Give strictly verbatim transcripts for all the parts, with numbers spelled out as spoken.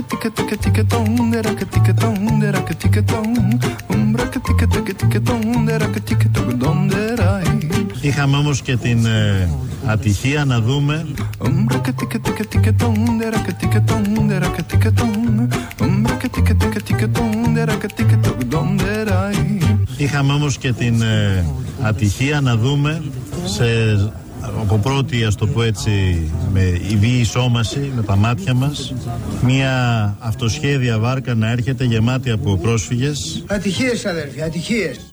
Είχαμε όμως και την ε, ατυχία να δούμε Είχαμε όμως και την ε, ατυχία να δούμε σε, από πρώτη, ας το πω έτσι, με ιβή σώμαση, με τα μάτια μας, μια αυτοσχέδια βάρκα να έρχεται γεμάτη από πρόσφυγες. Ατυχίες, αδέρφια, ατυχίες.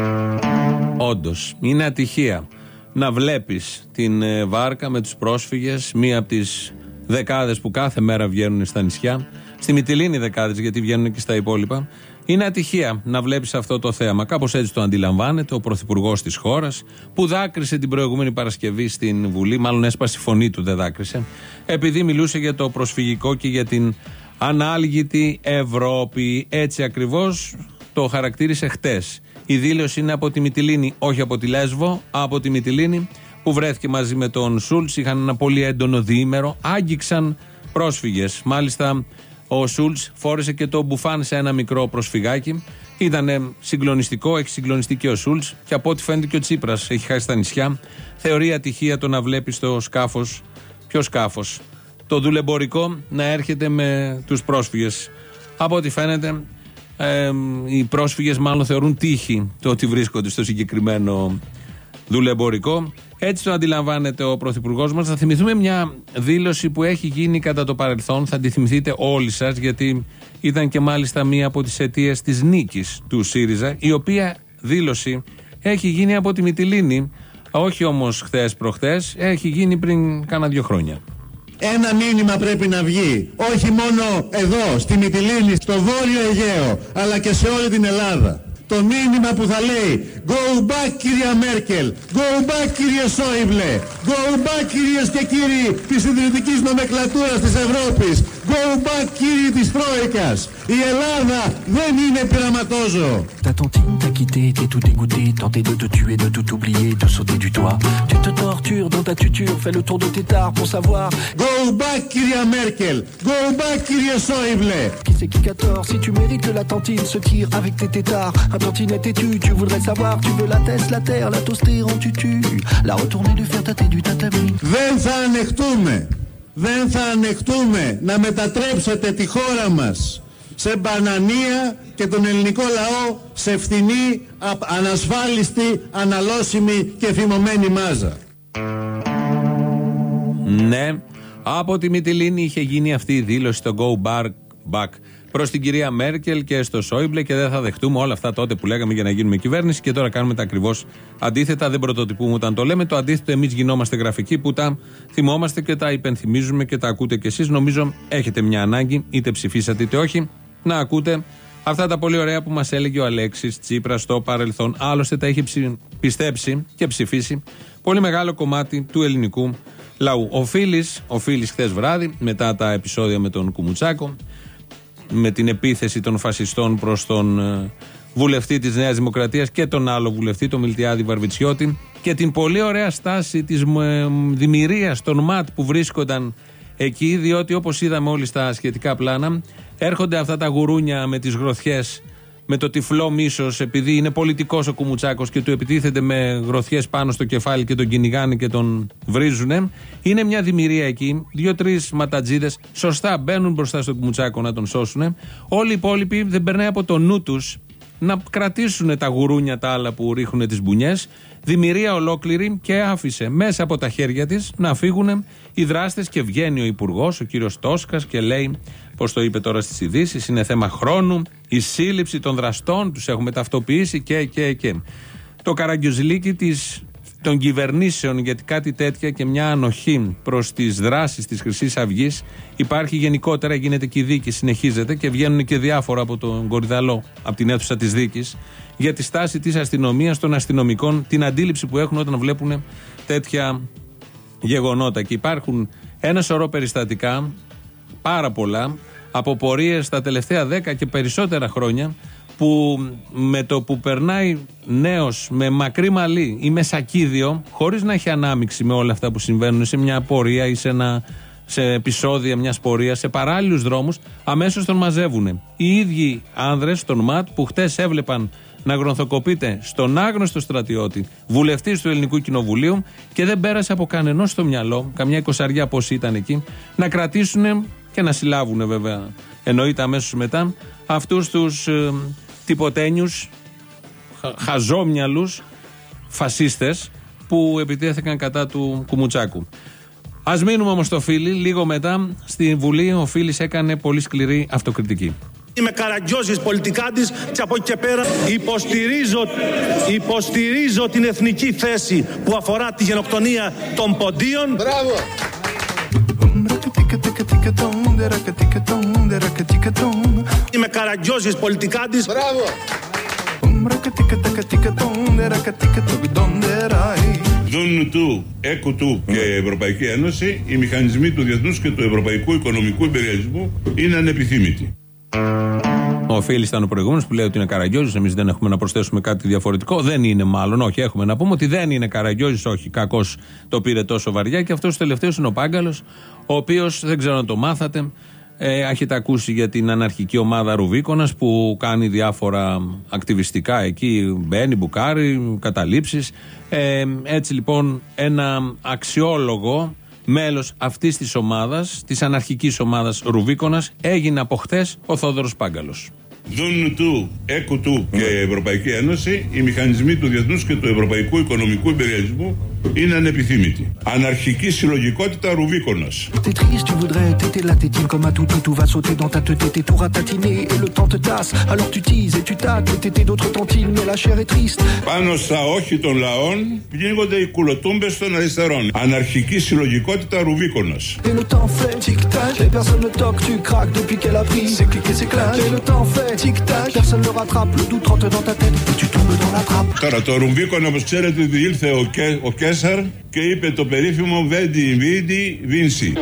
Όντως, είναι ατυχία να βλέπεις την ε, βάρκα με τους πρόσφυγες, μία από τις δεκάδες που κάθε μέρα βγαίνουν στα νησιά, στη Μυτιλήνη δεκάδες γιατί βγαίνουν και στα υπόλοιπα. Είναι ατυχία να βλέπεις αυτό το θέαμα. Κάπως έτσι το αντιλαμβάνεται ο πρωθυπουργός της χώρας, που δάκρυσε την προηγούμενη Παρασκευή στην Βουλή, μάλλον έσπασε η φωνή του, δεν δάκρυσε, επειδή μιλούσε για το προσφυγικό και για την ανάλγητη Ευρώπη. Έτσι ακριβώς το χαρακτήρισε χτες. Η δήλωση είναι από τη Μυτιλήνη, όχι από τη Λέσβο, από τη Μυτιλήνη, που βρέθηκε μαζί με τον Σούλτς. Είχαν ένα πολύ έντονο διήμερο, άγγιξαν πρόσφυγες. Μάλιστα, ο Σούλτς φόρεσε και το μπουφάν σε ένα μικρό προσφυγάκι. Ήταν συγκλονιστικό, έχει συγκλονιστεί και ο Σούλτς, και από ό,τι φαίνεται και ο Τσίπρας έχει χάσει τα νησιά. Θεωρεί ατυχία το να βλέπει το σκάφος, ποιο σκάφος, το δουλεμπορικό, να έρχεται με τους πρόσφυγες. Από ό,τι φαίνεται, ε, οι πρόσφυγες μάλλον θεωρούν τύχη το ότι βρίσκονται στο συγκεκριμένο δουλεμπορικό. Έτσι το αντιλαμβάνεται ο πρωθυπουργός μας. Θα θυμηθούμε μια δήλωση που έχει γίνει κατά το παρελθόν, θα τη θυμηθείτε όλοι σας, γιατί ήταν και μάλιστα μία από τις αιτίες της νίκης του ΣΥΡΙΖΑ, η οποία δήλωση έχει γίνει από τη Μυτιλήνη, όχι όμως χθες προχθές, έχει γίνει πριν κάνα δύο χρόνια. Ένα μήνυμα πρέπει να βγει, όχι μόνο εδώ, στη Μυτιλήνη, στο Βόρειο Αιγαίο, αλλά και σε όλη την Ελλάδα. Το μήνυμα που θα λέει Go back, κυρία Μέρκελ, Go back, κύριε Σόιμπλε, Go back, κυρίες και κύριοι της ιδρυτικής νομεκλατούρας της Ευρώπης, Go back, κύριοι της Τρόικας. Η Ελλάδα δεν είναι πειραματόζωο. Ta tantine t'a quitté, t'es tout dégoûté, tenté de te tuer, de tout oublier, de sauter du toit. Tu te tortures dans ta tuture, fais le tour de tes tares pour savoir. Go back, κυρία Μέρκελ, Go back, κύριε Σόιμπλε. Qui c'est qui qu'a tort, si tu mérites que la tantine se tire avec tes tétards. Un tantinet têtu, tu voudrais savoir, tu veux la tête, la terre, la toaster en tutu, la retourner du fer tâté du tatami. Δεν θα ανεχτούμε, δεν θα ανεχτούμε να μετατρέψετε τη χώρα μας σε μπανανία και τον ελληνικό λαό σε φθηνή, ανασφάλιστη, αναλώσιμη και φημωμένη μάζα. Ναι, από τη Μυτιλήνη είχε γίνει αυτή η δήλωση στο Go Back προς την κυρία Μέρκελ και στο Σόιμπλε, και δεν θα δεχτούμε όλα αυτά τότε που λέγαμε για να γίνουμε κυβέρνηση, και τώρα κάνουμε τα ακριβώς αντίθετα. Δεν πρωτοτυπούμε όταν το λέμε. Το αντίθετο, εμείς γινόμαστε γραφικοί που τα θυμόμαστε και τα υπενθυμίζουμε και τα ακούτε κι εσείς. Νομίζω έχετε μια ανάγκη, είτε ψηφίσατε είτε όχι, να ακούτε αυτά τα πολύ ωραία που μας έλεγε ο Αλέξης Τσίπρας στο παρελθόν. Άλλωστε τα είχε πιστέψει και ψηφίσει πολύ μεγάλο κομμάτι του ελληνικού λαού. Ο Φίλης, ο Φίλης χθες βράδυ, μετά τα επεισόδια με τον Κουμουτσάκο, με την επίθεση των φασιστών προς τον ε, βουλευτή της Νέας Δημοκρατίας και τον άλλο βουλευτή, τον Μιλτιάδη Βαρβιτσιώτη, και την πολύ ωραία στάση της ε, δημιουργίας των ΜΑΤ που βρίσκονταν εκεί, διότι όπως είδαμε όλοι στα σχετικά πλάνα, έρχονται αυτά τα γουρούνια με τις γροθιές, με το τυφλό μίσος, επειδή είναι πολιτικός ο Κουμουτσάκος και του επιτίθεται με γροθιές πάνω στο κεφάλι και τον κυνηγάνε και τον βρίζουνε. Είναι μια δημιουργία εκεί, δύο-τρεις ματατζίδες σωστά μπαίνουν μπροστά στον Κουμουτσάκο να τον σώσουν. Όλοι οι υπόλοιποι δεν περνάει από το νου τους να κρατήσουν τα γουρούνια τα άλλα που ρίχνουν τις μπουνιές. Δημιουργία ολόκληρη, και άφησε μέσα από τα χέρια της να φύγουν οι δράστες, και βγαίνει ο υπουργός, ο κύριος Τόσκας, και λέει, πώς το είπε τώρα στις ειδήσεις, είναι θέμα χρόνου η σύλληψη των δραστών, τους έχουμε ταυτοποιήσει και και και. Το καραγκιουζιλίκι της, των κυβερνήσεων, γιατί κάτι τέτοια και μια ανοχή προς τις δράσεις της Χρυσής Αυγής υπάρχει γενικότερα, γίνεται και η δίκη, συνεχίζεται, και βγαίνουν και διάφορα από τον Κορυδαλό, από την αίθουσα της δίκης, για τη στάση της αστυνομίας, των αστυνομικών, την αντίληψη που έχουν όταν βλέπουν τέτοια γεγονότα. Και υπάρχουν ένα σωρό περιστατικά, πάρα πολλά, από πορείες τα τελευταία δέκα και περισσότερα χρόνια, που με το που περνάει νέος με μακρύ μαλλί ή με σακίδιο, χωρίς να έχει ανάμειξη με όλα αυτά που συμβαίνουν σε μια πορεία ή σε ένα σε επεισόδια μιας πορείας, σε παράλληλους δρόμους, αμέσως τον μαζεύουν. Οι ίδιοι άνδρες των ΜΑΤ που χτες έβλεπαν να γρονθοκοπείται στον άγνωστο στρατιώτη, βουλευτής του Ελληνικού Κοινοβουλίου, και δεν πέρασε από κανενός στο μυαλό, καμιά εικοσαριά πόσοι ήταν εκεί, να κρατήσουν και να συλλάβουν βέβαια, εννοείται αμέσως μετά, αυτούς τους ε, τυποτένιους, χα, χαζόμυαλους φασίστες που επιτέθηκαν κατά του Κουμουτσάκου. Ας μείνουμε όμως στο Φίλι. Λίγο μετά στη Βουλή ο Φίλης έκανε πολύ σκληρή αυτοκριτική. Είμαι καραγκιόζης πολιτικά της και από εκεί και πέρα υποστηρίζω, υποστηρίζω την εθνική θέση που αφορά τη γενοκτονία των ποντίων. Μπράβο! Είμαι καραγκιόζης πολιτικά της. Μπράβο! Δουν του, έκου του και Ευρωπαϊκή Ένωση, οι μηχανισμοί του διεθνούς και του ευρωπαϊκού οικονομικού υπεριαλισμού είναι ανεπιθύμητοι. Ο Φίλης ήταν ο προηγούμενος που λέει ότι είναι καραγκιόζης. Εμείς δεν έχουμε να προσθέσουμε κάτι διαφορετικό. Δεν είναι μάλλον, όχι, έχουμε να πούμε ότι δεν είναι καραγκιόζης, όχι. Κακώς το πήρε τόσο βαριά. Και αυτός ο τελευταίος είναι ο Πάγκαλος, ο οποίος δεν ξέρω αν το μάθατε. Ε, έχετε ακούσει για την αναρχική ομάδα Ρουβίκονας που κάνει διάφορα ακτιβιστικά εκεί, μπαίνει, μπουκάρει, καταλήψεις. Ε, έτσι λοιπόν ένα αξιόλογο μέλος αυτής της ομάδας, της αναρχικής ομάδας Ρουβίκονας, έγινε από χτες ο Θόδωρος Πάγκαλος. Δουν του, έκου του και Ευρωπαϊκή Ένωση, οι μηχανισμοί του διεθνούς και του ευρωπαϊκού οικονομικού υπεριαλισμού είναι ανεπιθύμητοι. Αναρχική συλλογικότητα Ρουβίκονας. Πάνω στα όχι των λαών πνίγονται οι κουλοτούμπες των αριστερών. Αναρχική συλλογικότητα Ρουβίκονας. Τώρα το Ρουβίκονα, όπως ξέρετε, διήλθε ο, Κέ, ο Κέσαρ και είπε το περίφημο Βέντι Βίντι Βίνσι.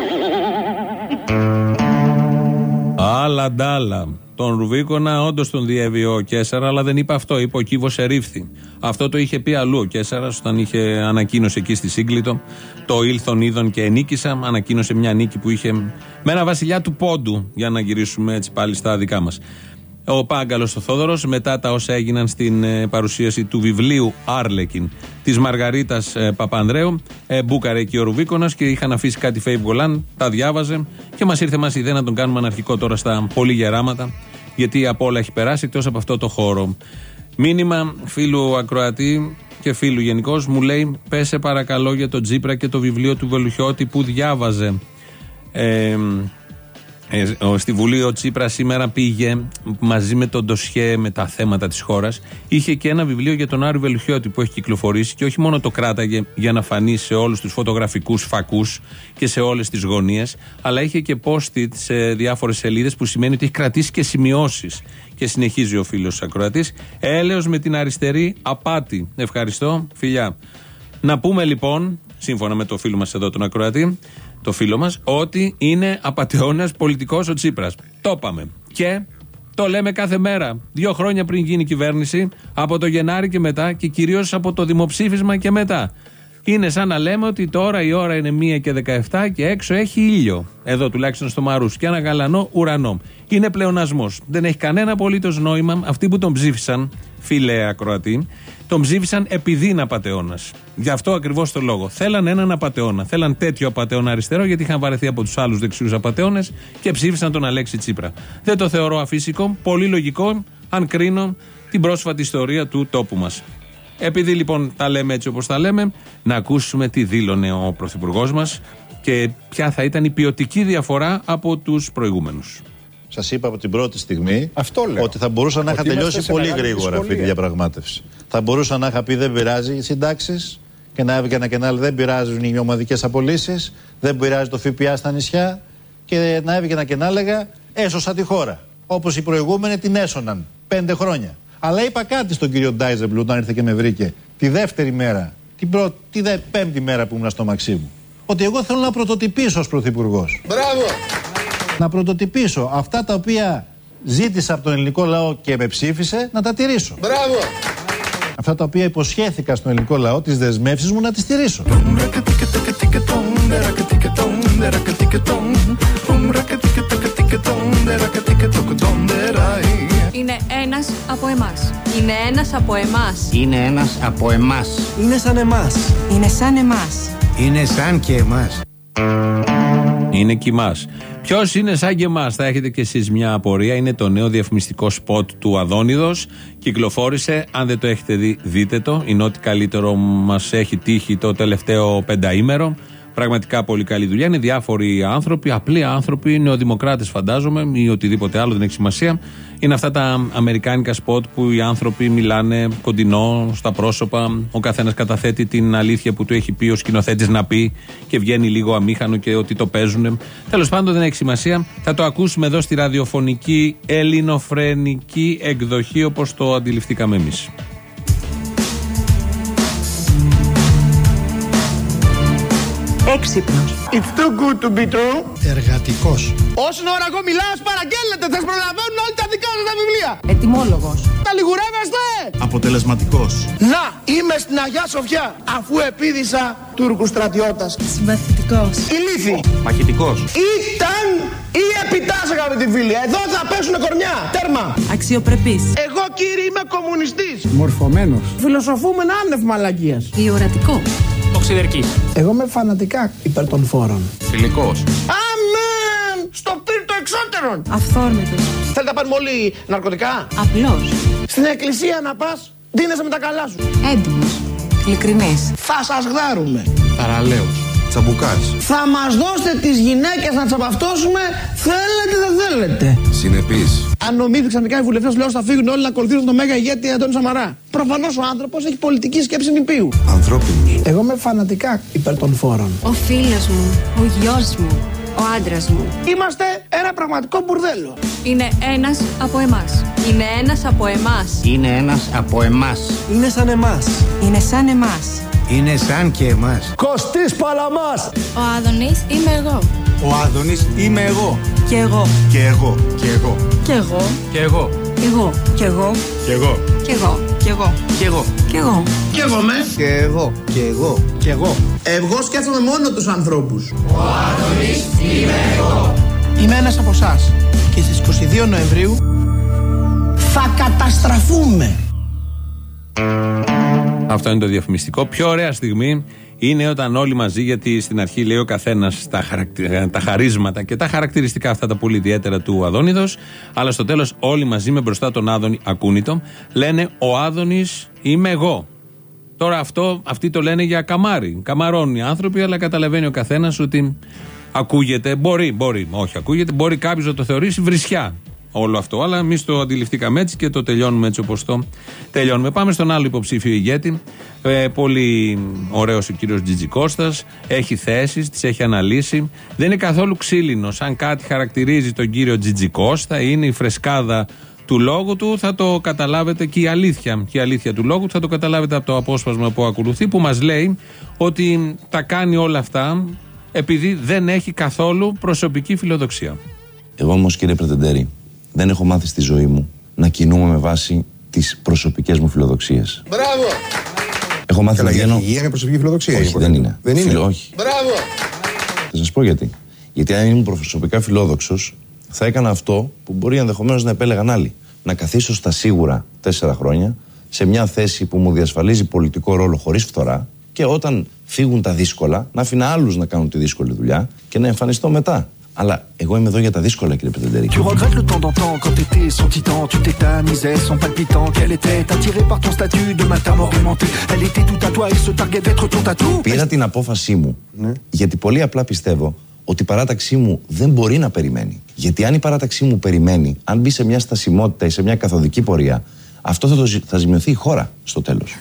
Άλλα ντάλα. Τον Ρουβίκονα όντως τον διέβη ο Κέσσαρα, αλλά δεν είπε αυτό. Είπε ο κύβος ερήφθη. Αυτό το είχε πει αλλού ο Κέσσαρας όταν είχε ανακοίνωσε εκεί στη Σύγκλιτο το ήλθον είδον και ενίκησα. Ανακοίνωσε μια νίκη που είχε με ένα βασιλιά του πόντου, για να γυρίσουμε έτσι πάλι στα δικά μας. Ο Πάγκαλος ο Θόδωρος, μετά τα όσα έγιναν στην ε, παρουσίαση του βιβλίου Άρλεκιν της Μαργαρίτας ε, Παπανδρέου, ε, μπούκαρε εκεί ο Ρουβίκονας και είχαν αφήσει κάτι Φέιβ Γκολάν, τα διάβαζε και μας ήρθε μας η ιδέα να τον κάνουμε αναρχικό τώρα στα πολύ γεράματα, γιατί από όλα έχει περάσει εκτός από αυτό το χώρο. Μήνυμα φίλου ακροατή και φίλου γενικώς μου λέει: πέσε παρακαλώ για τον Τσίπρα και το βιβλίο του Βελουχιώτη που διάβαζε. Ε, Ε, στη Βουλή ο Τσίπρας σήμερα πήγε μαζί με τον ντοσιέ με τα θέματα της χώρας. Είχε και ένα βιβλίο για τον Άρη Βελουχιώτη που έχει κυκλοφορήσει και όχι μόνο το κράταγε για να φανεί σε όλους τους φωτογραφικούς φακούς και σε όλες τις γωνίες, αλλά είχε και post-it σε διάφορες σελίδες που σημαίνει ότι έχει κρατήσει και σημειώσεις. Και συνεχίζει ο φίλος ακροατής: έλεος με την αριστερή απάτη. Ευχαριστώ, φιλιά. Να πούμε λοιπόν, σύμφωνα με το φίλο μας εδώ τον ακροατή, το φίλο μας, ότι είναι απατεώνας πολιτικός ο Τσίπρας. Το είπαμε. Και το λέμε κάθε μέρα. Δύο χρόνια πριν γίνει κυβέρνηση, από το Γενάρη και μετά, και κυρίως από το δημοψήφισμα και μετά. Είναι σαν να λέμε ότι τώρα η ώρα είναι μία και δεκαεπτά και έξω έχει ήλιο. Εδώ τουλάχιστον στο Μαρούς. Και ένα γαλανό ουρανό. Είναι πλεονασμός. Δεν έχει κανένα απολύτως νόημα. Αυτοί που τον ψήφισαν, φίλε ακροατή, τον ψήφισαν επειδή είναι απατεώνας. Γι' αυτό ακριβώς το λόγο. Θέλαν έναν απατεώνα. Θέλαν τέτοιο απατεώνα αριστερό, γιατί είχαν βαρεθεί από τους άλλους δεξιούς απατεώνες και ψήφισαν τον Αλέξη Τσίπρα. Δεν το θεωρώ αφύσικο. Πολύ λογικό, αν κρίνω την πρόσφατη ιστορία του τόπου μας. Επειδή λοιπόν τα λέμε έτσι όπως τα λέμε, να ακούσουμε τι δήλωνε ο Πρωθυπουργός μας και ποια θα ήταν η ποιοτική διαφορά από τους προηγούμενους. Σας είπα από την πρώτη στιγμή ότι θα μπορούσα να είχα τελειώσει πολύ γρήγορα αυτή τη διαπραγμάτευση. Θα μπορούσα να είχα πει δεν πειράζει οι συντάξεις και να έβγαινα και να δεν πειράζουν οι ομαδικές απολύσεις, δεν πειράζει το ΦΠΑ στα νησιά και να έβγαινα και να έλεγα έσωσα τη χώρα. Όπως οι προηγούμενοι την έσωναν πέντε χρόνια. Αλλά είπα κάτι στον κύριο Ντάιζεμπλου όταν ήρθε και με βρήκε τη δεύτερη μέρα, την πρώτη, τη δε, πέμπτη μέρα που ήμουν στο Μαξίμου. Ότι εγώ θέλω να πρωτοτυπήσω ως πρωθυπουργός. Μπράβο! Να πρωτοτυπήσω αυτά τα οποία ζήτησα από τον ελληνικό λαό και με ψήφισε να τα τηρήσω. Μπράβο! Αυτά τα οποία υποσχέθηκα στον ελληνικό λαό, τις δεσμεύσεις μου, να τις τηρήσω. Είναι ένας από εμάς. Είναι ένας από εμάς. Είναι ένας από εμάς. Είναι σαν εμάς. Είναι σαν εμάς. Είναι σαν και εμάς. Είναι και εμάς. Ποιος είναι σαν και εμάς, θα έχετε κι εσείς μια απορία. Είναι το νέο διαφημιστικό σποτ του Αδόνιδος. Κυκλοφόρησε, αν δεν το έχετε δει, δείτε το. Είναι ό,τι καλύτερο μας έχει τύχει το τελευταίο πενταήμερο. Πραγματικά πολύ καλή δουλειά. Είναι διάφοροι άνθρωποι, απλοί άνθρωποι, νεοδημοκράτες φαντάζομαι ή οτιδήποτε άλλο, δεν έχει σημασία. Είναι αυτά τα αμερικάνικα σποτ που οι άνθρωποι μιλάνε κοντινό, στα πρόσωπα. Ο καθένας καταθέτει την αλήθεια που του έχει πει ο σκηνοθέτης να πει και βγαίνει λίγο αμήχανο και ότι το παίζουν. Τέλος πάντων δεν έχει σημασία. Θα το ακούσουμε εδώ στη ραδιοφωνική ελληνοφρενική εκδοχή όπως το αντιληφθήκαμε εμείς. Έξυπνος. It's too good to be true. Εργατικός. Όσον ώρα εγώ μιλάω, παραγγέλλετε, θα σας προλαβαίνουν όλοι τα δικά σας τα βιβλία. Ετοιμόλογος. Τα λιγουρεύεστε. Αποτελεσματικός. Να, είμαι στην Αγιά Σοφιά, αφού επίδησα Τούρκου στρατιώτας. Συμπαθητικός. Ηλίθι. Μαχητικός. Ήταν ή επιτάσσα, αγαπητοί φίλοι. Εδώ θα πέσουνε κορμιά. Τέρμα. Αξιοπρεπής. Εγώ, κύριε, είμαι κομμουνιστής. Μορφωμένος. Φιλοσοφούμε άνευ μαλακίας. Διορατικός. Οξυδερκής. Εγώ είμαι φανατικά υπέρ των φόρων. Φιλικός. Αμέν! Στο πύρτο εξώτερον. Αυθόρμητος. Θέλετε να πάρουμε όλοι ναρκωτικά. Απλός. Στην εκκλησία να πας, ντύνεσαι με τα καλά σου. Έντιμος. Ειλικρινής. Θα σας γδάρουμε. Παραλέος. Τσαμπουκάς. Θα μας δώσετε τις γυναίκες να τσαπαυτώσουμε, θέλετε δεν θέλετε. Συνεπής. Αν νομίζει ξαφνικά οι βουλευτές λέω θα φύγουν όλοι να ακολουθήσουν τον μέγα ηγέτη Αντώνη Σαμαρά. Προφανώς ο άνθρωπος έχει πολιτική σκέψη νηπίου. Ανθρώπινος. Εγώ είμαι φανατικά υπέρ των φόρων. Ο φίλος μου. Ο γιος μου. Ο άντρας μου. Είμαστε ένα πραγματικό μπουρδέλο. Είναι ένας από εμάς. Είναι ένας από εμάς. Είναι ένας από εμάς. Είναι σαν εμάς. Είναι σαν εμάς. Είναι σαν και εμάς. Κωστής Παλαμάς. Ο Άδωνης είμαι εγώ. Ο Άδωνης είμαι εγώ. Και εγώ. Και εγώ. Και εγώ. Και εγώ. Και εγώ. Και εγώ. Και εγώ. Και εγώ. Και εγώ. Και εγώ. Και εγώ. Και εγώ. Κι εγώ με. Και εγώ. Και εγώ. Και εγώ. Εγώ σκέφτομαι μόνο τους ανθρώπους. Ο Άδωνης είμαι εγώ. Είμαι ένας από εσάς. Και στις είκοσι δύο Νοεμβρίου θα καταστραφούμε. Αυτό είναι το διαφημιστικό. Πιο ωραία στιγμή είναι όταν όλοι μαζί, γιατί στην αρχή λέει ο καθένας τα, χαρακτη... τα χαρίσματα και τα χαρακτηριστικά αυτά τα πολύ ιδιαίτερα του Αδόνιδος, αλλά στο τέλος όλοι μαζί με μπροστά τον Άδωνη ακούνητο λένε ο Άδωνης είμαι εγώ. Τώρα αυτό, αυτοί το λένε για καμάρι. Καμαρώνουν οι άνθρωποι, αλλά καταλαβαίνει ο καθένας ότι ακούγεται, μπορεί, μπορεί, όχι ακούγεται, μπορεί κάποιος να το θεωρήσει βρισιά. Όλο αυτό, αλλά εμείς το αντιληφθήκαμε έτσι και το τελειώνουμε έτσι όπως το τελειώνουμε. Πάμε στον άλλο υποψήφιο ηγέτη. Ε, πολύ ωραίος ο κύριος Τζιτζικώστας. Έχει θέσεις, τις έχει αναλύσει. Δεν είναι καθόλου ξύλινος. Αν κάτι χαρακτηρίζει τον κύριο Τζιτζικώστα, είναι η φρεσκάδα του λόγου του, θα το καταλάβετε, και η αλήθεια. Και η αλήθεια του λόγου του θα το καταλάβετε από το απόσπασμα που ακολουθεί, που μας λέει ότι τα κάνει όλα αυτά επειδή δεν έχει καθόλου προσωπική φιλοδοξία. Εγώ όμως, κύριε Πρετεντέρη, δεν έχω μάθει στη ζωή μου να κινούμαι με βάση τις προσωπικές μου φιλοδοξίες. Μπράβο! Έχω μάθει να βγαίνω. Υγεία είναι προσωπική φιλοδοξία. Όχι, δεν είναι. Δεν είναι. Φιλο... Όχι. Μπράβο! Θα σας πω γιατί. Γιατί αν ήμουν προσωπικά φιλόδοξος, θα έκανα αυτό που μπορεί ενδεχομένως να επέλεγαν άλλοι. Να καθίσω στα σίγουρα τέσσερα χρόνια σε μια θέση που μου διασφαλίζει πολιτικό ρόλο χωρίς φθορά, και όταν φύγουν τα δύσκολα, να αφήνω άλλους να κάνουν τη δύσκολη δουλειά και να εμφανιστώ μετά. Αλλά εγώ είμαι εδώ για τα δύσκολα, κύριε Πρετεντέρη. Tu regrettes le temps d'antan quand t'étais son titan. Tu tétanisais son palpitant. Qu'elle était attirée par ton statut de matin morimenté. Elle était tout à toi, il se targuait d'être ton tatou. Πήρα την απόφασή μου, ναι, γιατί πολύ απλά πιστεύω ότι η παράταξή μου δεν μπορεί να περιμένει. Γιατί αν η παράταξή μου περιμένει, αν μπει σε μια στασιμότητα ή σε μια καθοδική πορεία, αυτό θα, το, θα ζημιωθεί η χώρα στο τέλος.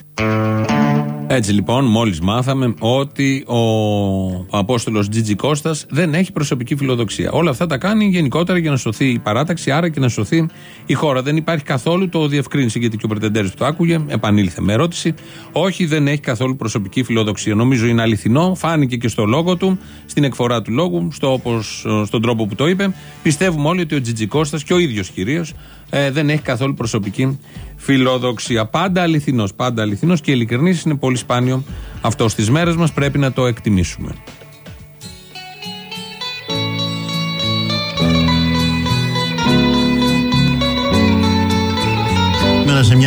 Έτσι λοιπόν, μόλις μάθαμε ότι ο Απόστολος Τζιτζικώστας δεν έχει προσωπική φιλοδοξία. Όλα αυτά τα κάνει γενικότερα για να σωθεί η παράταξη, άρα και να σωθεί η χώρα. Δεν υπάρχει καθόλου, το διευκρίνησε γιατί και ο Πρετεντέρης που το άκουγε, επανήλθε με ερώτηση. Όχι, δεν έχει καθόλου προσωπική φιλοδοξία. Νομίζω είναι αληθινό, φάνηκε και στο λόγο του, στην εκφορά του λόγου, στο όπως, στον τρόπο που το είπε. Πιστεύουμε όλοι ότι ο Τζιτζικώστας και ο ίδιος κυρίως ε, δεν έχει καθόλου προσωπική φιλοδοξία. Πάντα αληθινός, πάντα αληθινός και ειλικρινής. Είναι πολύ σπάνιο αυτό στις μέρες μας, πρέπει να το εκτιμήσουμε.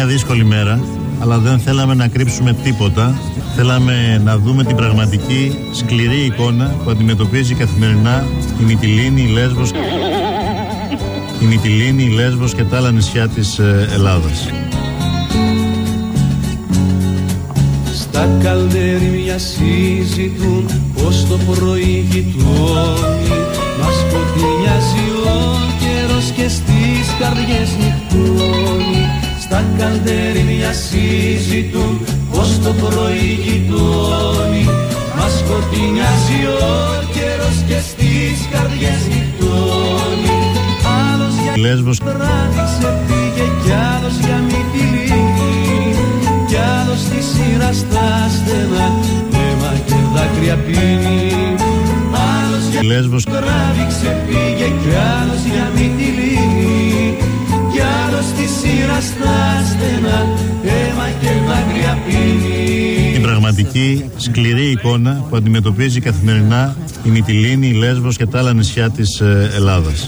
μια δύσκολη μέρα, αλλά δεν θέλαμε να κρύψουμε τίποτα. Θέλαμε να δούμε την πραγματική σκληρή εικόνα που αντιμετωπίζει καθημερινά η Μυτιλήνη, η Λέσβος, η Μυτιλήνη, η Λέσβος και τα άλλα νησιά της Ελλάδας. Στα καλδέρια συζητούν πως το πρωί γειτόνι, μας σκοτεινιάζει ο καιρός και στις καρδιές νυχτώνει. Στα καλδέρια συζητούν πως το πρωί γειτόνι, μας σκοτεινιάζει ο καιρός και στις καρδιές νυχτώνει. Άλλος για Λέσβος τράβηξε πήγε κι άλλος για Μυτιλήνη, κι άλλος στη σειρά στα στενά αίμα και δάκρυα πίνει. Άλλος για Λέσβος τράβηξε πήγε κι άλλος για Μυτιλήνη, κι άλλος στη σειρά στα στενά αίμα και δάκρυα πίνει. Την πραγματική σκληρή εικόνα που αντιμετωπίζει καθημερινά η Μυτιλήνη, η Λέσβος και τα άλλα νησιά της Ελλάδας.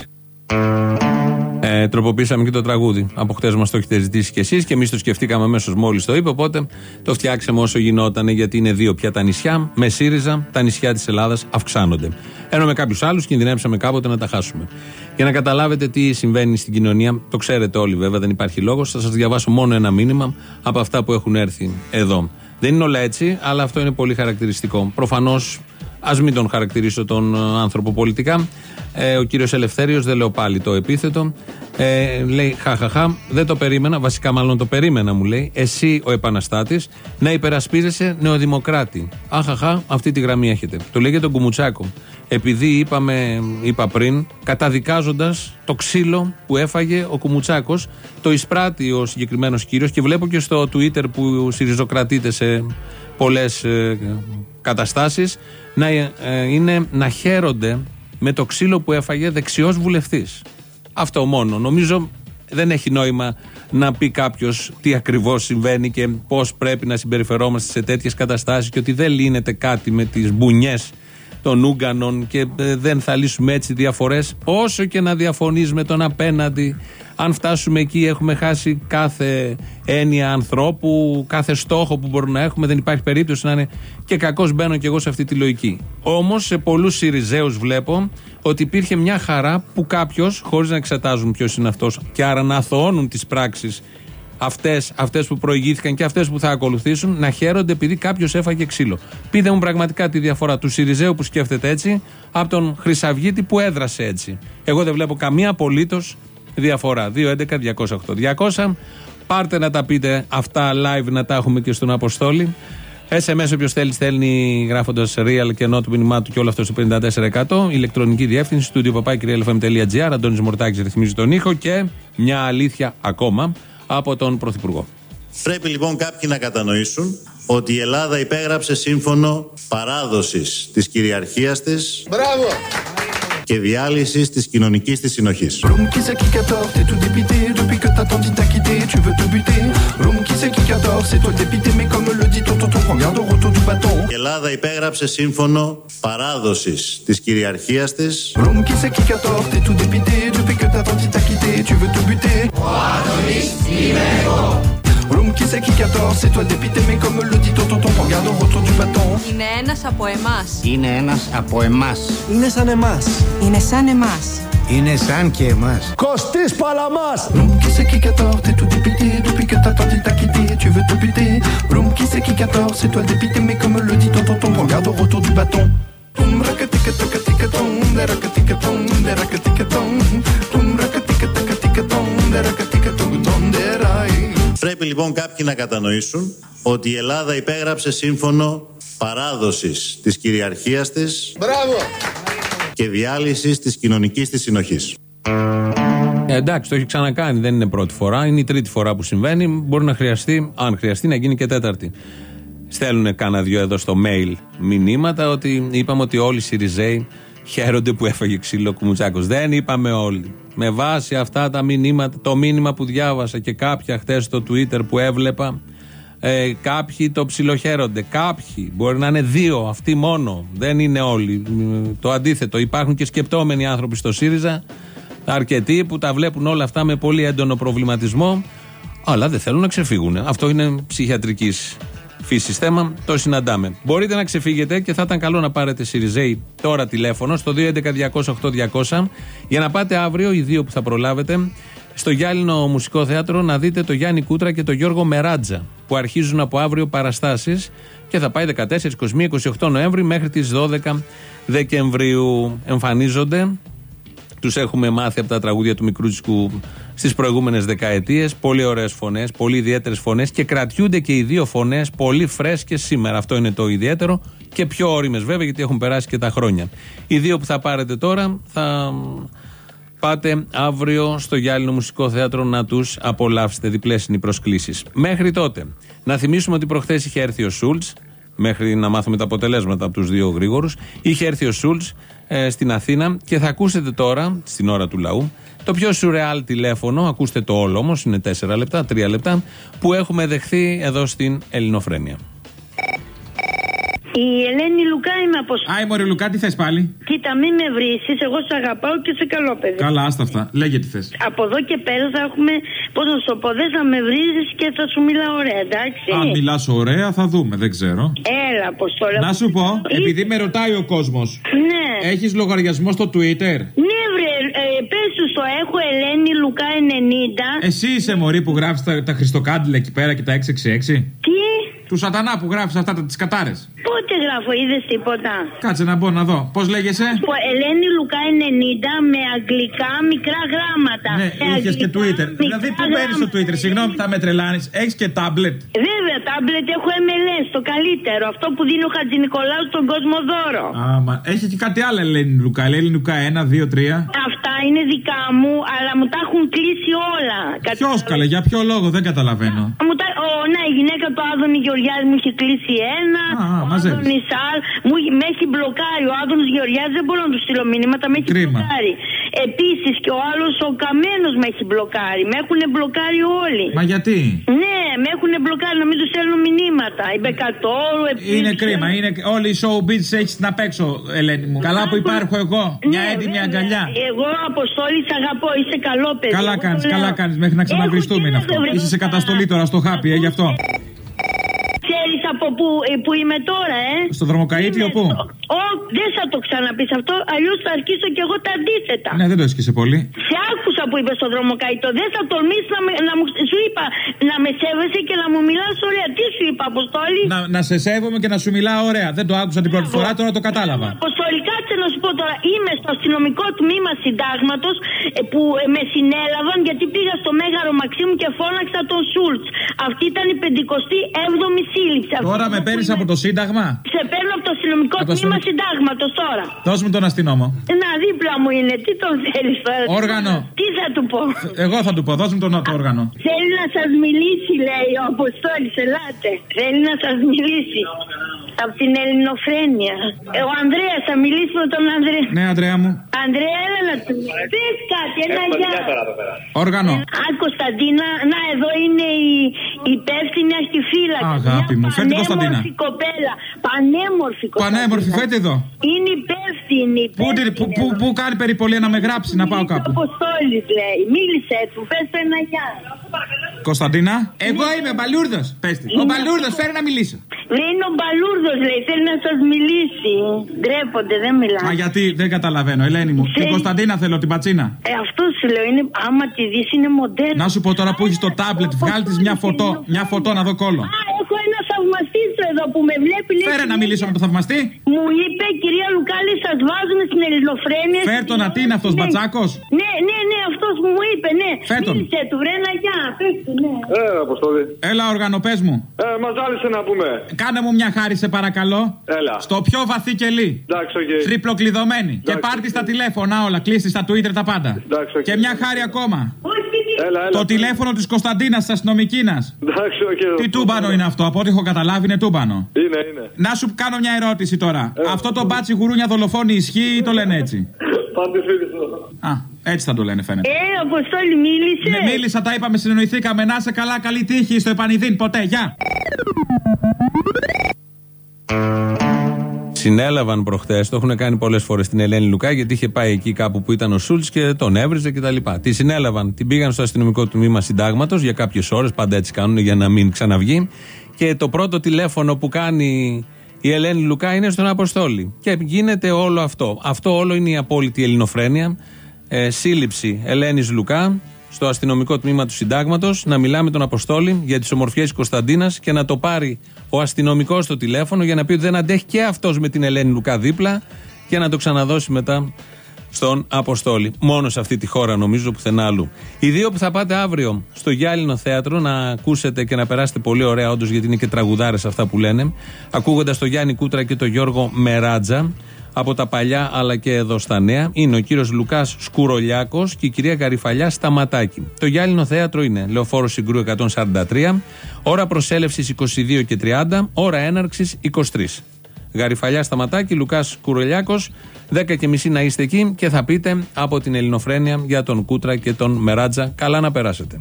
Ε, τροποποίησαμε και το τραγούδι. Από χτες μας το έχετε ζητήσει κι εσείς και εμείς το σκεφτήκαμε αμέσως μόλις το είπε. Οπότε το φτιάξαμε όσο γινότανε, γιατί είναι δύο πια τα νησιά. Με ΣΥΡΙΖΑ τα νησιά της Ελλάδας αυξάνονται. Ενώ με κάποιους άλλους κινδυνεύσαμε κάποτε να τα χάσουμε. Για να καταλάβετε τι συμβαίνει στην κοινωνία, το ξέρετε όλοι βέβαια, δεν υπάρχει λόγος. Θα σας διαβάσω μόνο ένα μήνυμα από αυτά που έχουν έρθει εδώ. Δεν είναι όλα έτσι, αλλά αυτό είναι πολύ χαρακτηριστικό. Προφανώς, ας μην τον χαρακτηρίσω τον άνθρωπο πολιτικά. Ε, ο κύριος Ελευθέριος, δεν λέω πάλι το επίθετο, ε, λέει χαχαχά, δεν το περίμενα, βασικά μάλλον το περίμενα μου λέει, εσύ ο επαναστάτης να υπερασπίζεσαι νεοδημοκράτη. Αχαχά, αυτή τη γραμμή έχετε. Το λέει για τον Κουμουτσάκο. Επειδή είπαμε, είπα πριν, καταδικάζοντας το ξύλο που έφαγε ο Κουμουτσάκος, το εισπράττει ο συγκεκριμένος κύριος και βλέπω και στο Twitter που συριζοκρατείται σε πολλές ε, καταστάσεις να, ε, είναι, να χαίρονται με το ξύλο που έφαγε δεξιός βουλευτής. Αυτό μόνο. Νομίζω δεν έχει νόημα να πει κάποιος τι ακριβώς συμβαίνει και πώς πρέπει να συμπεριφερόμαστε σε τέτοιες καταστάσεις και ότι δεν λύνεται κάτι με τις μπουνιές των Ούγκανων και δεν θα λύσουμε έτσι διαφορές. Όσο και να διαφωνείς με τον απέναντι, αν φτάσουμε εκεί έχουμε χάσει κάθε έννοια ανθρώπου, κάθε στόχο που μπορούμε να έχουμε, δεν υπάρχει περίπτωση να είναι, και κακώς μπαίνω και εγώ σε αυτή τη λογική. Όμως σε πολλούς ΣΥΡΙΖΕΟΥς βλέπω ότι υπήρχε μια χαρά που κάποιος, χωρίς να εξετάζουν ποιος είναι αυτός και άρα να αθωώνουν τις πράξεις αυτές, αυτές που προηγήθηκαν και αυτές που θα ακολουθήσουν, να χαίρονται επειδή κάποιος έφαγε ξύλο. Πείτε μου πραγματικά τη διαφορά του ΣΥΡΙΖΕΟΥ που σκέφτεται έτσι από τον Χρυσαυγίτη που έδρασε έτσι. Εγώ δεν βλέπω καμία απολύτως διαφορά. δύο έντεκα διακόσια οκτώ διακόσια. Πάρτε να τα πείτε αυτά live, να τα έχουμε και στον Αποστόλη. ες εμ ες όποιος θέλει στέλνει γράφοντας real και ενώ του μήνυμά του και όλο αυτό στο πενήντα τέσσερα εκατό. Ηλεκτρονική διεύθυνση studio παπάκι real εφ εμ τελεία τζι άρ. Αντώνης Μορτάκης ρυθμίζει τον ήχο και μια αλήθεια ακόμα από τον Πρωθυπουργό. Πρέπει λοιπόν κάποιοι να κατανοήσουν ότι η Ελλάδα υπέγραψε σύμφωνο παράδοσης της κυριαρχίας της. Μπράβο! Και διάλυσης της κοινωνικής της συνοχής. Η Ελλάδα υπέγραψε σύμφωνο παράδοσης της κυριαρχίας της. Είναι ένας από εμάς. Είναι ένας από εμάς. Είναι σαν εμάς. Είναι σαν εμάς. Είναι σαν και εμάς. Κωστής Παλαμάς! Πρέπει λοιπόν κάποιοι να κατανοήσουν ότι η Ελλάδα υπέγραψε σύμφωνο παράδοσης της κυριαρχίας της. Μπράβο! Και διάλυσης της κοινωνικής της συνοχής. Ε, εντάξει, το έχει ξανακάνει, δεν είναι πρώτη φορά, είναι η τρίτη φορά που συμβαίνει. Μπορεί να χρειαστεί, αν χρειαστεί, να γίνει και τέταρτη. Στέλνουν κάνα δυο εδώ στο mail μηνύματα ότι είπαμε ότι όλοι οι ΣΥΡΙΖΕΙ χαίρονται που έφαγε ξύλο ο Κουμουτσάκος. Δεν είπαμε όλοι. Με βάση αυτά τα μηνύματα, το μήνυμα που διάβασα και κάποια χτες στο Twitter που έβλεπα, ε, κάποιοι το ψιλοχαίρονται. Κάποιοι, μπορεί να είναι δύο, αυτοί μόνο. Δεν είναι όλοι. Το αντίθετο. Υπάρχουν και σκεπτόμενοι άνθρωποι στο ΣΥΡΙΖΑ, αρκετοί που τα βλέπουν όλα αυτά με πολύ έντονο προβληματισμό. αλλά δεν θέλουν να ξεφύγουν. Αυτό είναι ψυχιατρικής φύσης θέμα, το συναντάμε. Μπορείτε να ξεφύγετε και θα ήταν καλό να πάρετε Σιριζέη τώρα τηλέφωνο στο δύο έντεκα διακόσια οκτώ διακόσια για να πάτε αύριο, οι δύο που θα προλάβετε, στο Γιάλινο Μουσικό Θέατρο να δείτε το Γιάννη Κούτρα και το Γιώργο Μεράτζα που αρχίζουν από αύριο παραστάσεις και θα πάει δεκατέσσερα, είκοσι μία, είκοσι οκτώ Νοέμβρη μέχρι τις δώδεκα Δεκεμβρίου. Εμφανίζονται, τους έχουμε μάθει από τα τραγούδια του Μικρούτσικου στις προηγούμενες δεκαετίες. Πολύ ωραίες φωνές, πολύ ιδιαίτερες φωνές και κρατιούνται και οι δύο φωνές πολύ φρέσκες σήμερα. Αυτό είναι το ιδιαίτερο και πιο όριμες βέβαια γιατί έχουν περάσει και τα χρόνια. Οι δύο που θα πάρετε τώρα θα πάτε αύριο στο Γιάλινο Μουσικό Θέατρο να τους απολαύσετε. Διπλές είναι οι προσκλήσεις. Μέχρι τότε, να θυμίσουμε ότι προχθές είχε έρθει ο Σούλτς, μέχρι να μάθουμε τα αποτελέσματα από τους δύο γρήγορους, είχε έρθει ο Σούλτς ε, στην Αθήνα και θα ακούσετε τώρα, στην ώρα του λαού, το πιο σουρεάλ τηλέφωνο, ακούστε το όλο όμως, είναι τέσσερα λεπτά, τρία λεπτά, που έχουμε δεχθεί εδώ στην Ελληνοφρένεια. Η Ελένη Λουκά είμαι από... Άι μωρέ Λουκά, τι θες πάλι? Κοίτα, μην με βρίσεις, εγώ σε αγαπάω και σε καλό παιδί. Καλά, άστα αυτά, λέγε τι θες. Από εδώ και πέρα θα έχουμε, πώς να σου το πω, δες να με βρίζεις και θα σου μιλάω ωραία, εντάξει. Αν μιλάς ωραία θα δούμε, δεν ξέρω. Έλα, Αποστόλη. Να σου πω, επειδή με ρωτάει ο κόσμος. Ναι. Έχεις λογαριασμό στο Twitter? Ναι βρε, ε, πες σου στο έχω Ελένη Λουκά ενενήντα. Εσύ είσαι μωρή που γράφεις τα, τα χριστοκάντιλα εκεί πέρα και τα εξακόσια εξήντα έξι. Τι? Του σατανά που γράφεις αυτά τις κατάρες. Πότε γράφω, είδες τίποτα? Κάτσε να μπω να δω. Πώς λέγεσαι? Ελένη Λουκά ενενήντα με αγγλικά μικρά γράμματα. Ναι, είχες και Twitter. Δηλαδή που μπαίνεις στο Twitter, συγγνώμη, θα με τρελάνεις. Έχεις και tablet? Βέβαια, tablet έχω εμ ελ ες, το καλύτερο. Αυτό που δίνει ο Χατζηνικολάου στον κόσμο δώρο. Άμα. Έχει και κάτι άλλο Ελένη Λουκά. Ελένη Λουκά ένα, δύο, τρία. Αυτά είναι δικά μου, αλλά μου τα έχουν κλείσει όλα. Ποιος καλέ, για ποιο λόγο, δεν καταλαβαίνω. Μου τα... Ο, να, η γυναίκα του Άδωνη Γεωργιάδη μου έχει κλείσει ένα. Α, ο Άδωνη Σαλ μου με έχει μπλοκάρει. Ο Άδωνης Γεωργιάδης δεν μπορώ να του στείλω μηνύματα, με έχει Κρίμα. μπλοκάρει. Επίσης και ο άλλος ο Καμένος με έχει μπλοκάρει. Με έχουν μπλοκάρει όλοι. Μα γιατί? Ναι, με έχουν μπλοκάρει να μην του στέλνω μηνύματα. Η Μπεκατόρου, επίσης. Είναι κρίμα, είναι... όλοι οι showbiz έχεις να παίξω, Ελένη μου. Καλά που υπάρχω εγώ. Μια ναι, έντιμη βέβαια. αγκαλιά. Εγώ Αποστόλη σ' αγαπώ, είσαι καλό παιδί. Καλά κάνεις, καλά κάνεις. Μέχρι να ξαναβριστούμε είναι αυτό. Είσαι σε καταστολή τώρα στο χάπι, ε, γι' αυτό. Ξέρεις από που, που είμαι τώρα, ε? Στο Δρομοκαΐτιο, πού? Ω, δεν θα το ξαναπείς αυτό, αλλιώς θα αρχίσω κι εγώ τα αντίθετα. Ναι, δεν το έσκησε πολύ. Σε άκουσα που είπες στο Δρομοκαΐτιο, δεν θα τολμήσεις να, με, να μου, σου είπα, να με σέβεσαι και να μου μιλάς ωραία. Τι σου είπα, Αποστόλη? Να, να σε σέβομαι και να σου μιλάω ωραία. Δεν το άκουσα την πρώτη φορά, τώρα το κατάλαβα. Αποστόλη, κάτσε να σου πω τώρα, είμαι στο αστυνομικό τμήμα συντάγματος που με συνέλαβαν γιατί πήγα στο Μέγαρο Μαξίμου και φώναξα τον Σούλτς. Αυτή ήταν η πεντηκοστή έβδομη σύλληψη. Τώρα με παίρνεις από το Σύνταγμα? Σε παίρνω από το αστυνομικό τμήμα αστυνομ... συντάγματος τώρα. Δώσ' μου τον αστυνόμο. Να, δίπλα μου είναι, τι τον θέλεις τώρα? Όργανο. Τι θα του πω? Εγώ θα του πω, δώσ' μου τον όργανο. Θέλει να σας μιλήσει, λέει ο Αποστόλης, ελάτε. Θέλει να σας μιλήσει. Από την Ελληνοφρένεια. Ο Ανδρέας θα μιλήσει με τον Ανδρέα. Ναι, Ανδρέα μου. Ανδρέα, έλα να του πες κάτι, ένα γεια. Όργανο. Α, Κωνσταντίνα, να, εδώ είναι η υπεύθυνη αστιφύλαξη. Αγάπη μου, φέρτε Κωνσταντίνα. Πανέμορφη κοπέλα. Πανέμορφη κοπέλα. Πανέμορφη, φέρτε εδώ. Είναι υπεύθυνη. Πού, πού, πού, πού κάνει περιπολία να με γράψει, να πάω κάπου? Αποστόλης λέει, μίλησε του, πες το ένα γεια. Κωνσταντίνα, εγώ είμαι ο Μπαλούρδος. Πες τη. Ο Μπαλούρδος, φέρει να μιλήσω. Είναι ο Μπαλούρδος, λέει, θέλει να σας μιλήσει. Ντρέπονται, δεν μιλάει. Μα γιατί, δεν καταλαβαίνω, Ελένη μου. Την Κωνσταντίνα θέλω, την πατσίνα. Ε, αυτό σου λέω, είναι, άμα τη δεις είναι μοντέρνα. Να σου πω τώρα που έχεις το τάμπλετ, βγάλει της μια φωτό, μια φωτό να δω κόλλο. Α, έχω ένα θαυμαστή σου εδώ που με βλέπει. Λέει, φέρε να μιλήσω με το θαυμαστή. Μου είπε, κυρία Λουκάλη, σας βάζουν στην Ελληνοφρένεια. Φέρ τον, να τι είναι αυτός, μπατσάκος? Ναι, ναι, ναι, αυτός μου είπε, ναι. Φέρ τον. Μίλησε του, βρε ένα γεια, πες του, ναι. Ε, Αποστόλη. Έλα, όργανο, πες μου. Ε, μας άλυσε να πούμε. Κάνε μου μια χάρη, σε παρακαλώ. Έλα. Στο πιο βαθύ κελί. Εντάξει, οκ. Okay. Τριπλοκλειδωμένη. Και πάρτι στα τηλέφωνα όλα, κλείσει στα Twitter τα πάντα. Εντάξει, okay. Και μια χάρη ακόμα. Έλα, έλα. Το τηλέφωνο της Κωνσταντίνας, της αστυνομικίνας. Εντάξει, οκ. Okay. Τι τούμπανο είναι αυτό, από ό,τι έχω καταλάβει είναι τούμπανο. Είναι, είναι. Να σου κάνω μια ερώτηση τώρα. Έλα. Αυτό το μπάτσι γουρούνια δολοφόνη ισχύει ή το λένε έτσι? Πάντε Α, έτσι θα το λένε φαίνεται. Ε, Αποστόλη, μίλησε. Ναι, μίλησα, τα είπαμε, συνεννοηθήκαμε. Να είσαι καλά, καλή τύχη στο επανειδήν, ποτέ, γεια. συνέλαβαν προχτές, το έχουν κάνει πολλές φορές την Ελένη Λουκά, γιατί είχε πάει εκεί κάπου που ήταν ο Σούλτς και τον έβριζε κτλ. Τη συνέλαβαν, την πήγαν στο αστυνομικό τμήμα Συντάγματος για κάποιες ώρες, πάντα έτσι κάνουν για να μην ξαναβγεί. Και το πρώτο τηλέφωνο που κάνει η Ελένη Λουκά είναι στον Αποστόλη. Και γίνεται όλο αυτό. Αυτό όλο είναι η απόλυτη ελληνοφρένεια. Ε, σύλληψη Ελένης Λουκά στο αστυνομικό τμήμα του Συντάγματος, να μιλά με τον Αποστόλη για τις ομορφιές Κωνσταντίνας και να το πάρει ο αστυνομικός στο τηλέφωνο για να πει ότι δεν αντέχει και αυτός με την Ελένη Λουκά δίπλα και να το ξαναδώσει μετά στον Αποστόλη. Μόνο σε αυτή τη χώρα, νομίζω, πουθενά αλλού. Οι δύο που θα πάτε αύριο στο Γυάλινο Θέατρο να ακούσετε και να περάσετε πολύ ωραία, όντως, γιατί είναι και τραγουδάρες αυτά που λένε, ακούγοντας τον Γιάννη Κούτρα και τον Γιώργο Μεράτζα από τα παλιά αλλά και εδώ στα νέα, είναι ο κύριος Λουκάς Σκουρολιάκος και η κυρία Γαριφαλιά Σταματάκη. Το Γυάλινο Θέατρο είναι Λεωφόρο Συγκρού εκατόν σαράντα τρία, ώρα προσέλευσης είκοσι δύο και τριάντα, ώρα έναρξης είκοσι τρεις. Γαριφαλιά Σταματάκη, Λουκάς Κουρολιάκος, δέκα και μισή να είστε εκεί και θα πείτε από την Ελληνοφρένεια για τον Κούτρα και τον Μεράτζα. Καλά να περάσετε.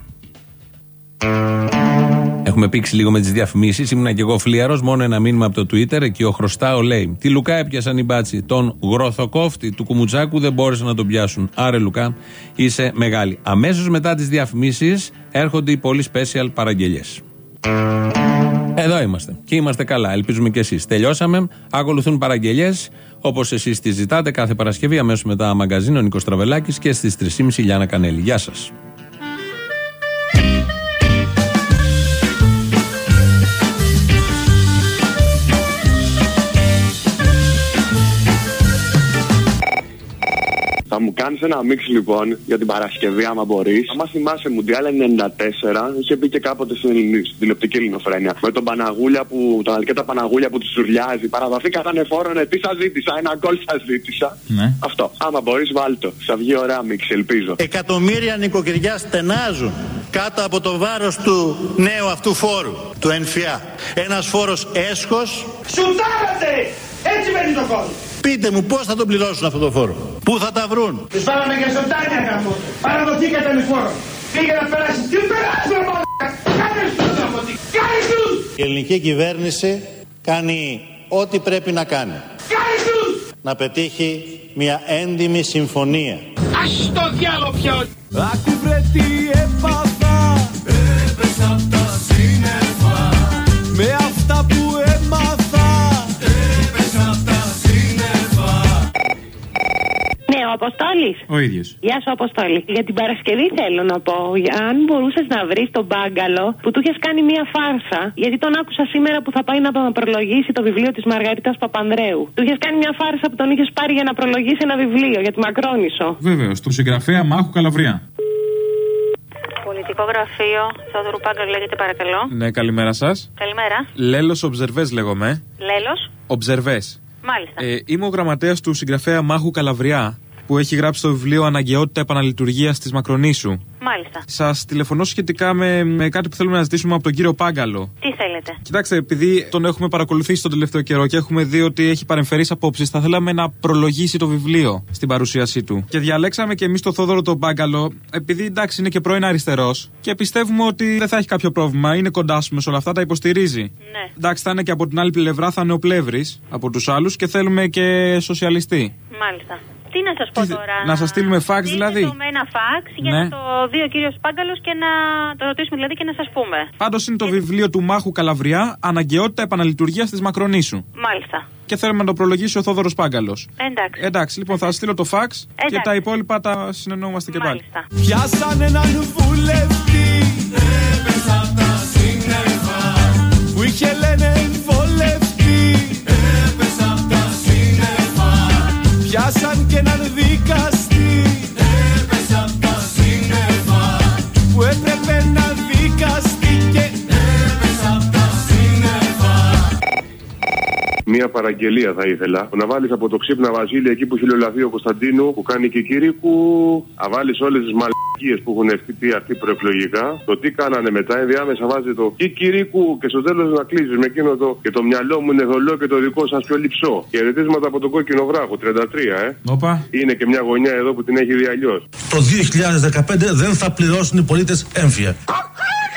Έχουμε πήξει λίγο με τις διαφημίσεις. Ήμουνα και εγώ φλίαρος. Μόνο ένα μήνυμα από το Twitter. Εκεί ο Χρωστάο λέει: Τη Λουκά έπιασαν οι μπάτσι. Τον γροθοκόφτη του Κουμουτσάκου δεν μπόρεσαν να τον πιάσουν. Άρε Λουκά, είσαι μεγάλη. Αμέσως μετά τις διαφημίσεις έρχονται οι πολύ special παραγγελιές. Εδώ είμαστε και είμαστε καλά. Ελπίζουμε και εσείς. Τελειώσαμε. Ακολουθούν παραγγελιές όπως εσείς τις ζητάτε κάθε Παρασκευή. Αμέσως μετά μαγκαζίνο Νίκος Τραβελάκης και στις τρεις και μισή Λιάννα Κανέλη. Γεια σας. Θα μου κάνεις ένα μίξ λοιπόν για την Παρασκευή, άμα μπορείς. Άμα θυμάσαι, Μουντιάλ ενενήντα τέσσερα είχε πει και κάποτε στην τηλεοπτική ελληνοφρένεια. Με τον Παναγούλια που, τον Αλκέτα Παναγούλια που του σουρλιάζει. Παραδοθήκα ανεφόρονε, τι σας ζήτησα, ένα γκολ σας ζήτησα. Ναι. Αυτό. Άμα μπορείς, βάλτο. Θα βγει ωραία μίξ, ελπίζω. Εκατομμύρια νοικοκυριά στενάζουν κάτω από το βάρος του νέου αυτού φόρου, του ΕΝΦΙΑ. Ένας φόρος έσχος. Σουτάρατε! Έτσι μένει το φόρο. Πείτε μου πώς θα τον πληρώσουν αυτό το φόρο. Πού θα τα βρουν. Τους βάλαμε για ζωντάνια κάπου. Παραδοθήκατε με φόρο. Πήγε να περάσει. Τι περάσει ρε μ***α. Κάνε στους από τι. Κάνε στους. Η ελληνική κυβέρνηση κάνει ό,τι πρέπει να κάνει. Κάνε στους. Να πετύχει μια έντιμη συμφωνία. Ας το διάλο πια. Άκου βρε τι έπαθα. Έπεσα απ' τα σύννεφα. Με αυτά που έμαθα. Ναι, ο Αποστόλης. Ο ίδιος. Γεια σου, Αποστόλη. Για την Παρασκευή θέλω να πω, αν μπορούσες να βρεις τον Μπάγκαλο που του είχες κάνει μία φάρσα, γιατί τον άκουσα σήμερα που θα πάει να τον προλογίσει το βιβλίο της Μαργαρίτας Παπανδρέου. Του είχες κάνει μία φάρσα που τον είχες πάρει για να προλογίσει ένα βιβλίο για τη Μακρόνισσο. Βέβαιως, του συγγραφέα Μάχου Καλαβριά. Πολιτικό γραφείο, Θόδωρου Πάγκαλου λέγεται, παρακαλώ. Ναι, καλημέρα σας. Καλημέρα. Λέλος Ομπζερβές λέγομαι. Λέλος. Ομπζερβές. Μάλιστα. Ε, είμαι ο γραμματέας του συγγραφέα Μάχου Καλαβριά, που έχει γράψει το βιβλίο Αναγκαιότητα Επαναλειτουργίας της Μακρονήσου. Μάλιστα. Σας τηλεφωνώ σχετικά με, με κάτι που θέλουμε να ζητήσουμε από τον κύριο Πάγκαλο. Τι θέλετε. Κοιτάξτε, επειδή τον έχουμε παρακολουθήσει τον τελευταίο καιρό και έχουμε δει ότι έχει παρεμφερείς απόψεις, θα θέλαμε να προλογίσει το βιβλίο στην παρουσίασή του. Και διαλέξαμε και εμείς τον Θόδωρο τον Πάγκαλο, επειδή εντάξει είναι και πρώην αριστερός και πιστεύουμε ότι δεν θα έχει κάποιο πρόβλημα. Είναι κοντά σου σε όλα αυτά, τα υποστηρίζει. Ναι. Εντάξει, θα είναι και από την άλλη πλευρά, θα είναι ο πλεύρης από τους άλλους και θέλουμε και σοσιαλιστή. Μάλιστα. Τι να σας πω Τι, τώρα. Να σας στείλουμε φάξ δηλαδή. Να με ένα φάξ για ναι. να το δει ο κύριος Πάγκαλος και να το ρωτήσουμε δηλαδή και να σας πούμε. Πάντως είναι το βιβλίο του Μάχου Καλαβριά, Αναγκαιότητα Επαναλειτουργίας της Μακρονήσου. Μάλιστα. Και θέλουμε να το προλογίσει ο Θόδωρος Πάγκαλος. Εντάξει. Εντάξει, λοιπόν θα σας στείλω το φάξ. Εντάξει. Και τα υπόλοιπα τα συνεννοούμαστε και πάλι. Πιάσαν έναν βουλευτή. Έπεσα απ' τα σύννεφα. Που είχε λένε βολευτή. Έπεσα απ' τα σύννεφα. Πιάσαν και έναν δικαστή. Έπεσα απ' τα σύννεφα. Που έπρεπε να δικαστεί και έπεσα απ' τα σύννεφα. Μία παραγγελία θα ήθελα. Να βάλεις από το Ξύπνα Βασίλη εκεί που χιλιολαθεί ο Κωνσταντίνου, που κάνει και Κυρίκου. Να βάλεις όλες τις μαλακίες που έχουν πει αυτοί προεκλογικά. Το τι κάνανε μετά, ενδιάμεσα βάζει το και Κυρίκου και στο τέλος να κλείσεις με εκείνο το και το μυαλό μου είναι δολό και το δικό σας πιο λυψό. Χαιρετίσματα από τον Κόκκινο Βράχο, τριάντα τρία, ε. Όπα. Είναι και μια γωνιά εδώ που την έχει δει αλλιώς. Το δύο χιλιάδες δεκαπέντε δεν θα πληρώσουν οι πολίτες έμφυα.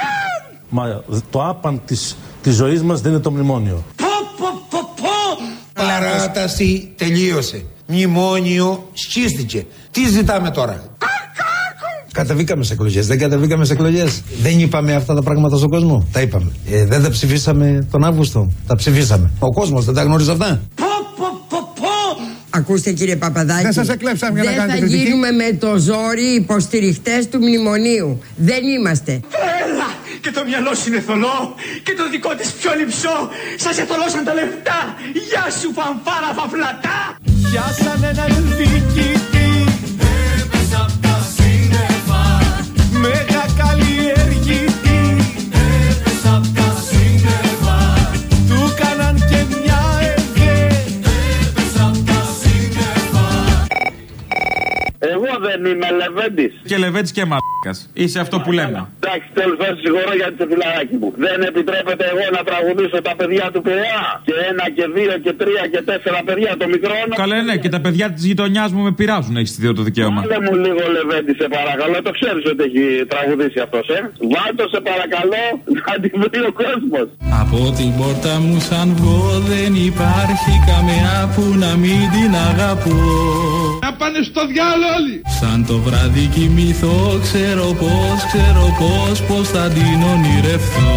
Μα το άπαν της, της ζωής μας δεν είναι το μνημόνιο. Παράταση τελείωσε. Μνημόνιο σκίστηκε. Τι ζητάμε τώρα? Κατεβήκαμε σε εκλογές, δεν κατεβήκαμε σε εκλογές. Δεν είπαμε αυτά τα πράγματα στον κόσμο. Τα είπαμε. Ε, δεν τα ψηφίσαμε τον Αύγουστο. Τα ψηφίσαμε. Ο κόσμος δεν τα γνώριζε αυτά. Ακούστε κύριε Παπαδάκη, δεν σας εκλέψαμε για να κάνετε κριτική. Δεν θα γίνουμε με το ζόρι υποστηριχτές του μνημονίου. Δεν είμαστε. Έλα! Και το μυαλό σου είναι θολό και το δικό της πιο λυψό. Σας εθολώσαν τα λεφτά. Γεια σου φανφάρα φαφλατά. Πιάσαν έναν διοικητή. Έπεσα απ' τα σύννεφα. Μέγα καλλιεργητή. Έπεσα απ' τα σύννεφα. Του κάναν και μια ευέ. Έπεσα απ' τα σύννεφα. Εγώ δεν είμαι Λεβέντης. Και Λεβέντης και μαλάκας. Είσαι αυτό που λέμε. Εντάξει, τέλος πάντων, συγχωρώ για τη φιλαράκι μου. Δεν επιτρέπεται εγώ να τραγουδήσω τα παιδιά του ΠΟΑ. Και ένα και δύο και τρία και τέσσερα παιδιά το μικρό. Καλά, ναι, και τα παιδιά της γειτονιάς μου με πειράζουν. Έχεις τη δύο το δικαίωμα. Βάλε μου λίγο Λεβέντη, σε παρακαλώ. Το ξέρεις ότι έχει τραγουδήσει αυτός, ε. Βάλτο, σε παρακαλώ, να την βρει ο κόσμος. Από την πόρτα μου σαν βγω δεν υπάρχει καμιά που να μην την αγαπώ. Να πάνε στο διάλογο όλοι. Σαν το βράδυ κοιμηθώ, ξέρω πως, ξέρω πως, πως θα την ονειρευτώ.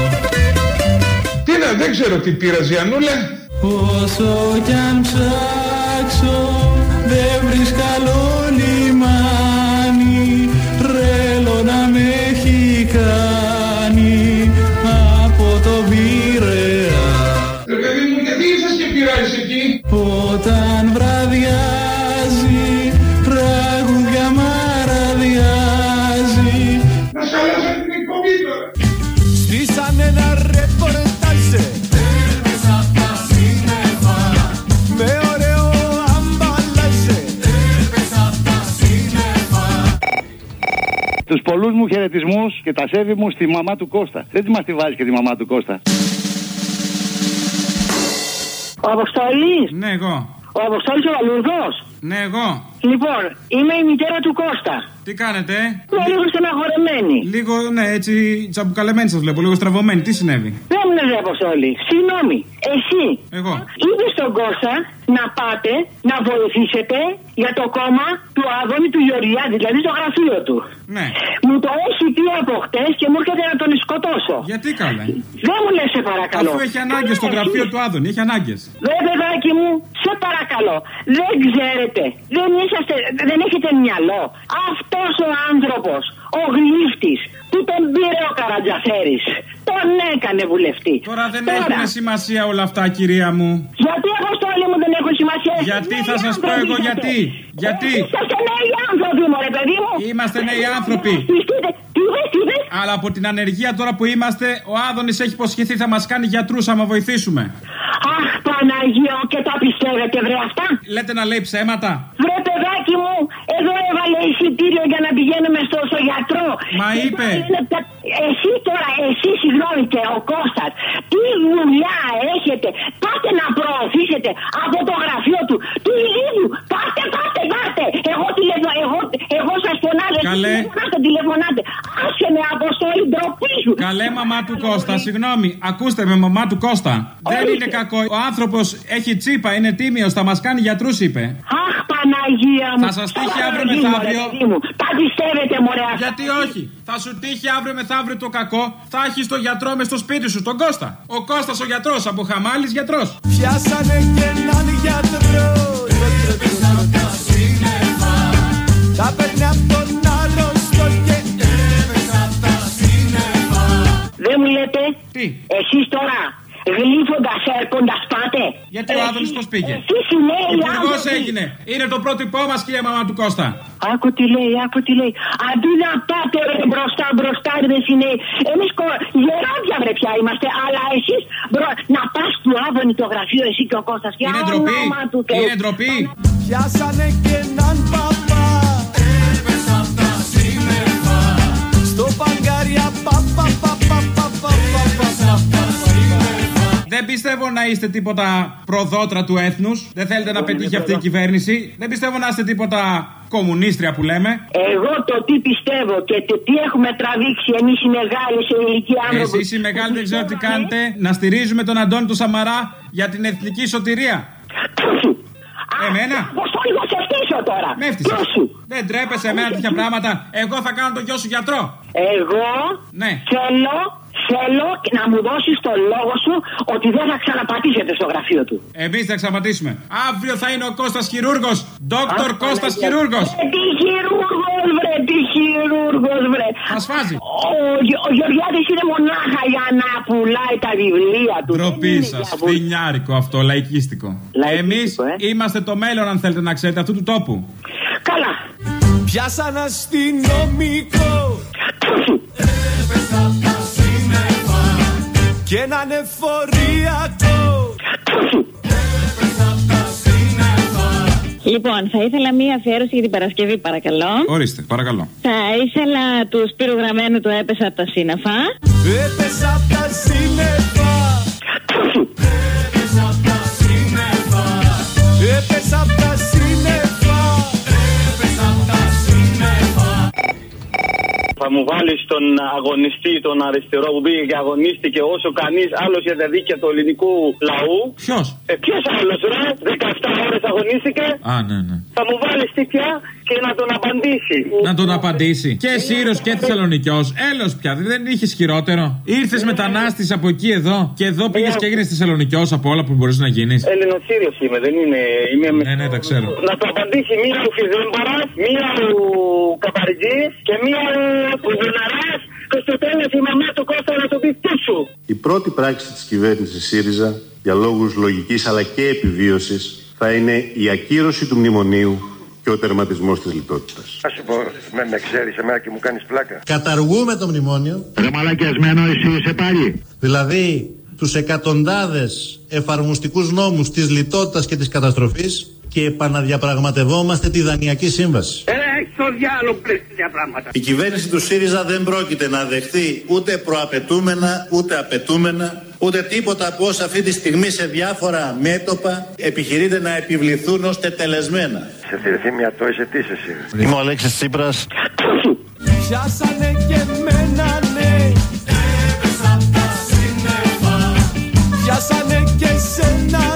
Τι να, δεν ξέρω τι πήρα Ζιανούλα. Όσο κι αν ψάξω δεν βρίσκω άλλο λιμάνι, τρέλο να με έχει κάνει από το Πειραιά. Ρε παιδί μου, γιατί ήσασταν και πειράζεις εκεί? Όταν βραδιάζει τραγούδια μαραδιάζει. Να σ' αλλάσαν την εκπομπή τώρα. Στήσαν ένα ρεπορτάζ. Έπεσα απ' τα σύννεφα. Με ωραίο αμπαλάζ. Έπεσα απ' τα σύννεφα. Τους πολλούς μου χαιρετισμούς και τα σέβη μου στη μαμά του Κώστα. Δεν τη μας τη βάζεις και τη μαμά του Κώστα. Ο Αποστόλης. Ναι, εγώ. Ο Αποστόλης ο Βαλουρδός. Ναι, εγώ. Λοιπόν, είμαι η μητέρα του Κώστα. Τι κάνετε? Είμαι λίγο στεναχωρεμένη. Λίγο, ναι, έτσι τσαμπουκαλεμένη σας βλέπω, λίγο στραβωμένη. Τι συνέβη? Δεν μου λες, Αποστόλη. Συγγνώμη, εσύ. Εγώ. Είπε στον Κώστα να πάτε να βοηθήσετε για το κόμμα του Άδωνη του Γεωργιάδη, δηλαδή στο γραφείο του. Ναι. Μου το έχει πει από χτες και μου έρχεται να τον σκοτώσω. Γιατί καλέ? Δεν μου λες, σε παρακαλώ. Αφού έχει ανάγκες στο γραφείο του Άδωνη, έχει ανάγκες. Δε παιδάκι μου, σε παρακαλώ. Δεν ξέρετε. Δεν είσαστε, δεν έχετε μυαλό. Αυτός ο άνθρωπος, ο γλύφτης, που τον πήρε ο Καρατζαφέρης, τον έκανε βουλευτή. Τώρα δεν Τώρα... έχουν σημασία όλα αυτά, κυρία μου. Γιατί, Αποστόλη μου, δεν έχουν σημασία? Γιατί θα σας πω εγώ γιατί. Γιατί. Είσαστε νέοι άνθρωποι, μωρέ παιδί μου. Είμαστε νέοι άνθρωποι. Τι είπες, τι είπες? Αλλά από την ανεργία τώρα που είμαστε, ο Άδωνης έχει υποσχεθεί θα μας κάνει γιατρούς άμα βοηθήσουμε. Αχ, Παναγία, και τα πιστεύετε, βρε αυτά? Λέτε να λέει ψέματα? Βρε παιδάκι μου, εδώ έβαλε εισιτήριο για να πηγαίνουμε στο, στο γιατρό. Μα και είπε. Τώρα, εσύ τώρα, εσύ συγγνώμη και ο Κώστας, τι δουλειά έχετε? Πάτε να προωθήσετε από το γραφείο του, του Ηλίου. Πάτε, πάτε, πάτε. Εγώ, τηλεφω, εγώ, εγώ σας φωνάζω. Καλέ. Τηλεφωνάτε, τηλεφωνάτε. Άσε με, Αποστόλη, ντροπή σου. Καλέ, μαμά του Κώστα, συγγνώμη. Ακούστε με, μαμά του Κώστα. Δεν είναι κακό. Ο άνθρωπος έχει τσίπα, είναι τίμιος, θα μας κάνει γιατρούς, είπε. Αχ, Παναγία μου. Θα σας τύχει αύριο μεθαύριο. Τα πιστεύετε, μωρέ. Γιατί όχι? Θα σου τύχει αύριο μεθαύριο το κακό. Θα έχεις τον γιατρό μες στο σπίτι σου, τον Κώστα. Ο Κώστας ο γιατρός, από Χαμάλης γιατρός. Πιάσανε και έναν γιατρό. Έπεσα απ' τα σύννεφα. Τα παίρνει απ' τον άρρωστο και έπεσα απ' τα σύννεφα. Δεν μου λέτε. Τι? Εσείς τώρα γλύφοντας, έρχοντας πάτε. Γιατί ο Άδωνης πώς πήγε? Εσείς οι νέοι υπουργός έγινε. Είναι το πρότυπό μας, κυρία μαμά του Κώστα. Άκου τι λέει, άκου τι λέει. Αντί να πάτε ρε, μπροστά, μπροστά ρε οι νέοι. Εμείς κο... γεράδια βρε πια είμαστε. Αλλά εσείς μπρο... να πας του Άδωνη το γραφείο εσύ και ο Κώστας. Είναι ντροπή. Είναι ντροπή. Πιάσανε και έναν παπά. Έπεσα απ' τα σύννεφα. Στο παγκάρια παπα παπα παπα παπα. Δεν πιστεύω να είστε τίποτα προδότρα του έθνους. Δεν θέλετε να πετύχει αυτή η κυβέρνηση. Δεν πιστεύω να είστε τίποτα κομμουνίστρια που λέμε. Εγώ το τι πιστεύω και το τι έχουμε τραβήξει εμείς οι μεγάλοι σε ηλικία άνθρωποι. Εσείς οι μεγάλοι δεν ξέρω τι κάνετε. Να στηρίζουμε τον Αντώνη του Σαμαρά για την εθνική σωτηρία. Εμένα. Αποστόλη, θα σε φτύσω τώρα. Με έφτυσες. Δεν τρέπεσαι εμένα τέτοια πράγματα. Εγώ θα κάνω τον γιο σου γιατρό. Εγώ ναι. θέλω, θέλω να μου δώσεις το λόγο σου ότι δεν θα ξαναπατήσετε στο γραφείο του. Εμείς θα ξαναπατήσουμε. Αύριο θα είναι ο Κώστας Χειρούργος. Δόκτωρ Κώστας Χειρούργος. Ε, τι χειρούργος, βρε, τι χειρούργος, βρε. Μας φάζει. Ο, ο Γεωργιάδης είναι μονάχα για να πουλάει τα βιβλία του. Ντροπή σας, φθινιάρικο αυτό, λαϊκίστικο. λαϊκίστικο Εμείς ε? είμαστε το μέλλον, αν θέλετε να ξέρετε, αυτού του τόπου. Καλά. Πιάσαν αστυνομικό. Έπεσα τα σύννεφα και έναν εφοριακό. Έπεσα τα σύννεφα. Λοιπόν, θα ήθελα μία αφιέρωση για την Παρασκευή, παρακαλώ. Ορίστε, παρακαλώ. Θα ήθελα του Σπύρου Γραμμένου το έπεσα από τα σύννεφα. Έπεσα από τα σύννεφα. Έπεσα από τα σύννεφα. Έπεσα από τα σύννεφα. Έπεσα από τα σύννεφα. Θα μου βάλεις τον αγωνιστή, τον αριστερό που πήγε και αγωνίστηκε όσο κανείς άλλος για τα δίκαια του ελληνικού λαού. Ποιος? Ε, ποιος άλλος, ρε? δεκαεπτά ώρες αγωνίστηκε. Α, ναι, ναι. Θα μου βάλεις τι πια και να τον απαντήσει. Να τον απαντήσει. Και Σύρος και Θεσσαλονικιός. Έλος πια, δεν είχες χειρότερο. Ήρθες μετανάστης από εκεί εδώ και εδώ πήγες και έγινες Θεσσαλονικιός από όλα που μπορείς να γίνεις. Ελληνοσύριος είμαι, δεν είναι. Είμαι... Ναι, ναι, τα ξέρω. Να το απαντήσει μία ο Φιζέμπαρας, μία ο Καπαριτζής και μία ο Γεναράς. Και στο τέλος η μαμά του Κώστα να το πει πίσω. Η πρώτη πράξη της κυβέρνησης ΣΥΡΙΖΑ για λόγους λογικής αλλά και επιβίωσης θα είναι η ακύρωση του μνημονίου και ο τερματισμός της λιτότητας. Α σου πω, με, με ξέρεις εμένα και μου κάνεις πλάκα. Καταργούμε το μνημόνιο. Ρε μαλακιασμένο εσύ είσαι πάλι. Δηλαδή τους εκατοντάδες εφαρμοστικούς νόμους της λιτότητας και της καταστροφής και επαναδιαπραγματευόμαστε τη Δανειακή Σύμβαση. Ε, έχεις το διάλογο πλέον τέτοια πράγματα. Η κυβέρνηση του ΣΥΡΙΖΑ δεν πρόκειται να δεχτεί ούτε προαπαιτούμενα, ούτε απαιτούμενα, ούτε τίποτα από όσα αυτή τη στιγμή σε διάφορα μέτωπα επιχειρείται να επιβληθούν ως τετελεσμένα. Σε θηρηθεί μια τόση αιτήσεις εσύ. Είμαι ο Αλέξης Τσίπρας. Πιάσανε και εμένα, ναι. Έπεσα απ' τα σύννεφα. Πιάσανε και σένα.